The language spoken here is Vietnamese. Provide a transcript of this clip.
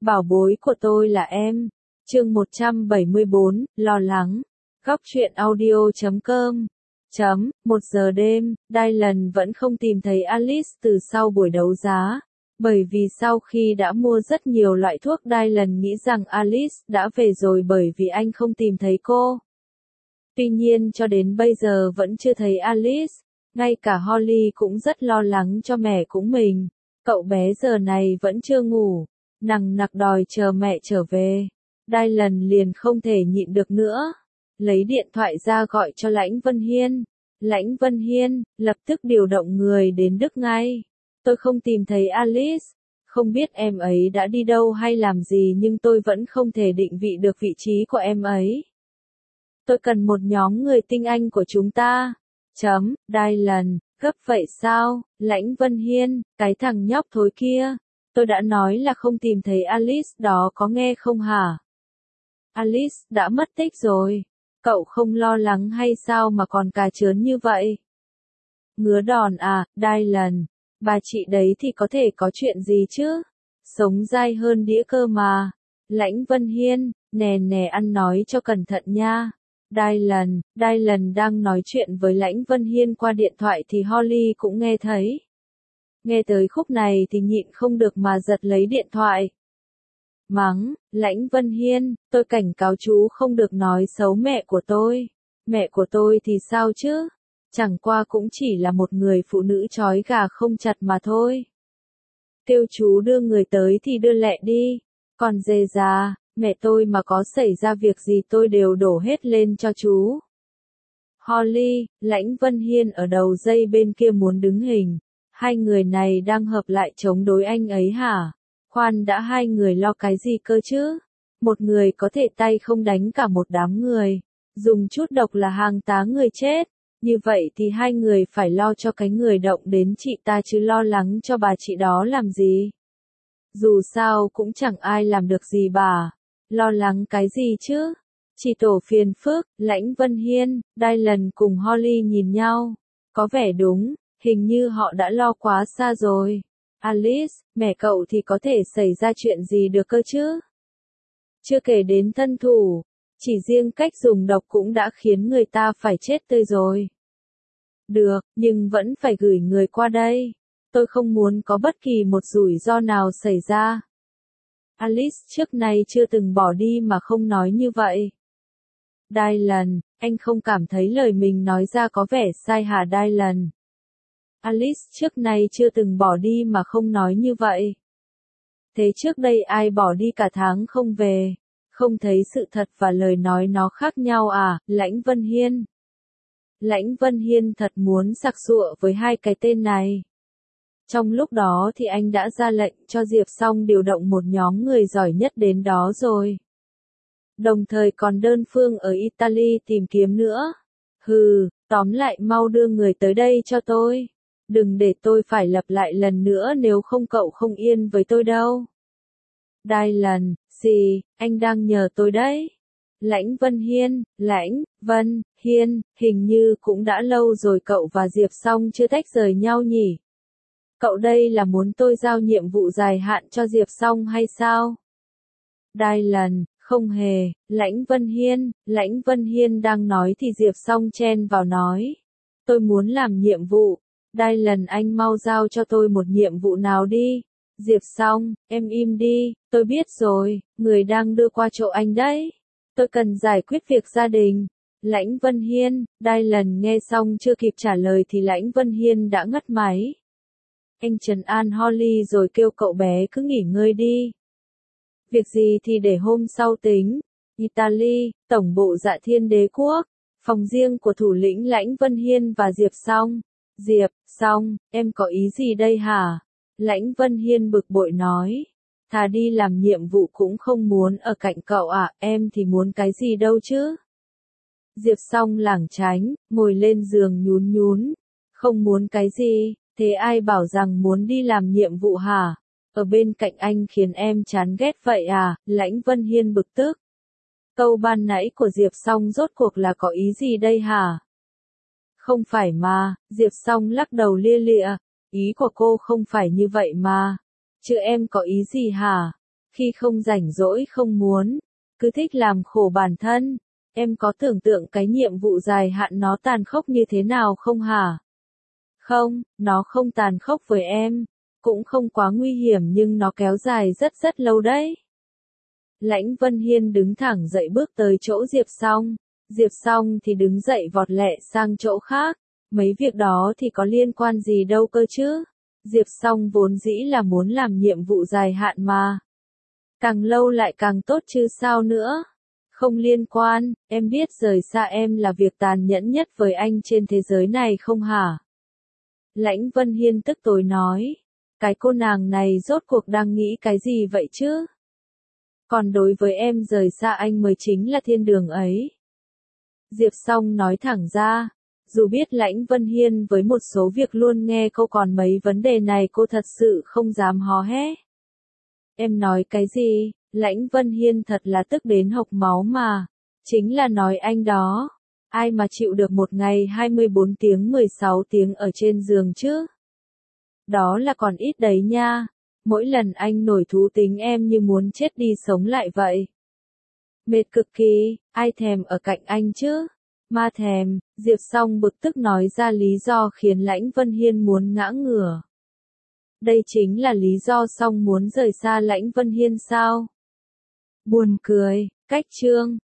Bảo bối của tôi là em. Chương 174, lo lắng. Góc truyện audio.com. 1 giờ đêm, Dylan vẫn không tìm thấy Alice từ sau buổi đấu giá. Bởi vì sau khi đã mua rất nhiều loại thuốc, Dylan nghĩ rằng Alice đã về rồi bởi vì anh không tìm thấy cô. Tuy nhiên cho đến bây giờ vẫn chưa thấy Alice. Ngay cả Holly cũng rất lo lắng cho mẹ của mình. Cậu bé giờ này vẫn chưa ngủ, nằng nặc đòi chờ mẹ trở về. Dylan liền không thể nhịn được nữa. Lấy điện thoại ra gọi cho Lãnh Vân Hiên. Lãnh Vân Hiên, lập tức điều động người đến Đức ngay. Tôi không tìm thấy Alice. Không biết em ấy đã đi đâu hay làm gì, nhưng tôi vẫn không thể định vị được vị trí của em ấy. Tôi cần một nhóm người tinh anh của chúng ta. Dylan, gấp vậy sao? Lãnh Vân Hiên, cái thằng nhóc thối kia. Tôi đã nói là không tìm thấy Alice đó, có nghe không hả? Alice đã mất tích rồi. Cậu không lo lắng hay sao mà còn cà chớn như vậy? Ngứa đòn à, Dylan. Bà chị đấy thì có thể có chuyện gì chứ? Sống dai hơn đĩa cơ mà. Lãnh Vân Hiên, nè ăn nói cho cẩn thận nha. Dylan đang nói chuyện với Lãnh Vân Hiên qua điện thoại thì Holly cũng nghe thấy. Nghe tới khúc này thì nhịn không được mà giật lấy điện thoại. Mắng, Lãnh Vân Hiên, tôi cảnh cáo chú không được nói xấu mẹ của tôi. Mẹ của tôi thì sao chứ? Chẳng qua cũng chỉ là một người phụ nữ trói gà không chặt mà thôi. Kêu chú đưa người tới thì đưa lẹ đi. Còn dề già, mẹ tôi mà có xảy ra việc gì tôi đều đổ hết lên cho chú. Holly, Lãnh Vân Hiên ở đầu dây bên kia muốn đứng hình. Hai người này đang hợp lại chống đối anh ấy hả? Khoan đã, hai người lo cái gì cơ chứ? Một người có thể tay không đánh cả một đám người. Dùng chút độc là hàng tá người chết. Như vậy thì hai người phải lo cho cái người động đến chị ta chứ lo lắng cho bà chị đó làm gì? Dù sao cũng chẳng ai làm được gì bà. Lo lắng cái gì chứ? Chỉ tổ phiền phức. Lãnh Vân Hiên, Dylan cùng Holly nhìn nhau. Có vẻ đúng, hình như họ đã lo quá xa rồi. Alice, mẹ cậu thì có thể xảy ra chuyện gì được cơ chứ? Chưa kể đến thân thủ, chỉ riêng cách dùng độc cũng đã khiến người ta phải chết tươi rồi. Được, nhưng vẫn phải gửi người qua đây. Tôi không muốn có bất kỳ một rủi ro nào xảy ra. Alice trước nay chưa từng bỏ đi mà không nói như vậy. Dylan, anh không cảm thấy lời mình nói ra có vẻ sai hả Dylan? Alice trước nay chưa từng bỏ đi mà không nói như vậy. Thế trước đây ai bỏ đi cả tháng không về? Không thấy sự thật và lời nói nó khác nhau à, Lãnh Vân Hiên? Lãnh Vân Hiên thật muốn sặc sụa với hai cái tên này. Trong lúc đó thì anh đã ra lệnh cho Diệp Song điều động một nhóm người giỏi nhất đến đó rồi. Đồng thời còn đơn phương ở Italy tìm kiếm nữa. Tóm lại mau đưa người tới đây cho tôi. Đừng để tôi phải lặp lại lần nữa, nếu không cậu không yên với tôi đâu. Dylan, gì, anh đang nhờ tôi đấy. Lãnh Vân Hiên, hình như cũng đã lâu rồi cậu và Diệp Song chưa tách rời nhau nhỉ? Cậu đây là muốn tôi giao nhiệm vụ dài hạn cho Diệp Song hay sao? Dylan, không hề. Lãnh Vân Hiên đang nói thì Diệp Song chen vào nói. Tôi muốn làm nhiệm vụ. Dylan, anh mau giao cho tôi một nhiệm vụ nào đi. Diệp Song, em im đi, tôi biết rồi, người đang đưa qua chỗ anh đấy. Tôi cần giải quyết việc gia đình. Lãnh Vân Hiên, Dylan nghe xong chưa kịp trả lời thì Lãnh Vân Hiên đã ngắt máy. Anh trấn an Holly rồi kêu cậu bé cứ nghỉ ngơi đi. Việc gì thì để hôm sau tính. Italy, tổng bộ Dạ Thiên Đế quốc, phòng riêng của thủ lĩnh Lãnh Vân Hiên và Diệp Song. Diệp Song, em có ý gì đây hả? Lãnh Vân Hiên bực bội nói. Thà đi làm nhiệm vụ cũng không muốn ở cạnh cậu à, em thì muốn cái gì đâu chứ? Diệp Song lảng tránh, ngồi lên giường nhún. Không muốn cái gì, thế ai bảo rằng muốn đi làm nhiệm vụ hả? Ở bên cạnh anh khiến em chán ghét vậy à? Lãnh Vân Hiên bực tức. Câu ban nãy của Diệp Song rốt cuộc là có ý gì đây hả? Không phải mà, Diệp Song lắc đầu lia lịa. Ý của cô không phải như vậy mà. Chứ em có ý gì hả? Khi không rảnh rỗi không muốn, cứ thích làm khổ bản thân. Em có tưởng tượng cái nhiệm vụ dài hạn nó tàn khốc như thế nào không hả? Không, nó không tàn khốc với em. Cũng không quá nguy hiểm nhưng nó kéo dài rất rất lâu đấy. Lãnh Vân Hiên đứng thẳng dậy bước tới chỗ Diệp Song. Diệp Song thì đứng dậy vọt lẹ sang chỗ khác. Mấy việc đó thì có liên quan gì đâu cơ chứ. Diệp Song vốn dĩ là muốn làm nhiệm vụ dài hạn mà. Càng lâu lại càng tốt chứ sao nữa. Không liên quan, em biết rời xa em là việc tàn nhẫn nhất với anh trên thế giới này không hả? Lãnh Vân Hiên tức tối nói. Cái cô nàng này rốt cuộc đang nghĩ cái gì vậy chứ? Còn đối với em rời xa anh mới chính là thiên đường ấy. Diệp Song nói thẳng ra. Dù biết Lãnh Vân Hiên với một số việc luôn nghe câu còn mấy vấn đề này cô thật sự không dám hò hé. Em nói cái gì? Lãnh Vân Hiên thật là tức đến hộc máu mà. Chính là nói anh đó. Ai mà chịu được một ngày 24 tiếng 16 tiếng ở trên giường chứ? Đó là còn ít đấy nha. Mỗi lần anh nổi thú tính em như muốn chết đi sống lại vậy. Mệt cực kỳ, ai thèm ở cạnh anh chứ? Ma thèm, Diệp Song bực tức nói ra lý do khiến Lãnh Vân Hiên muốn ngã ngửa. Đây chính là lý do Song muốn rời xa Lãnh Vân Hiên sao? Buồn cười, cách chương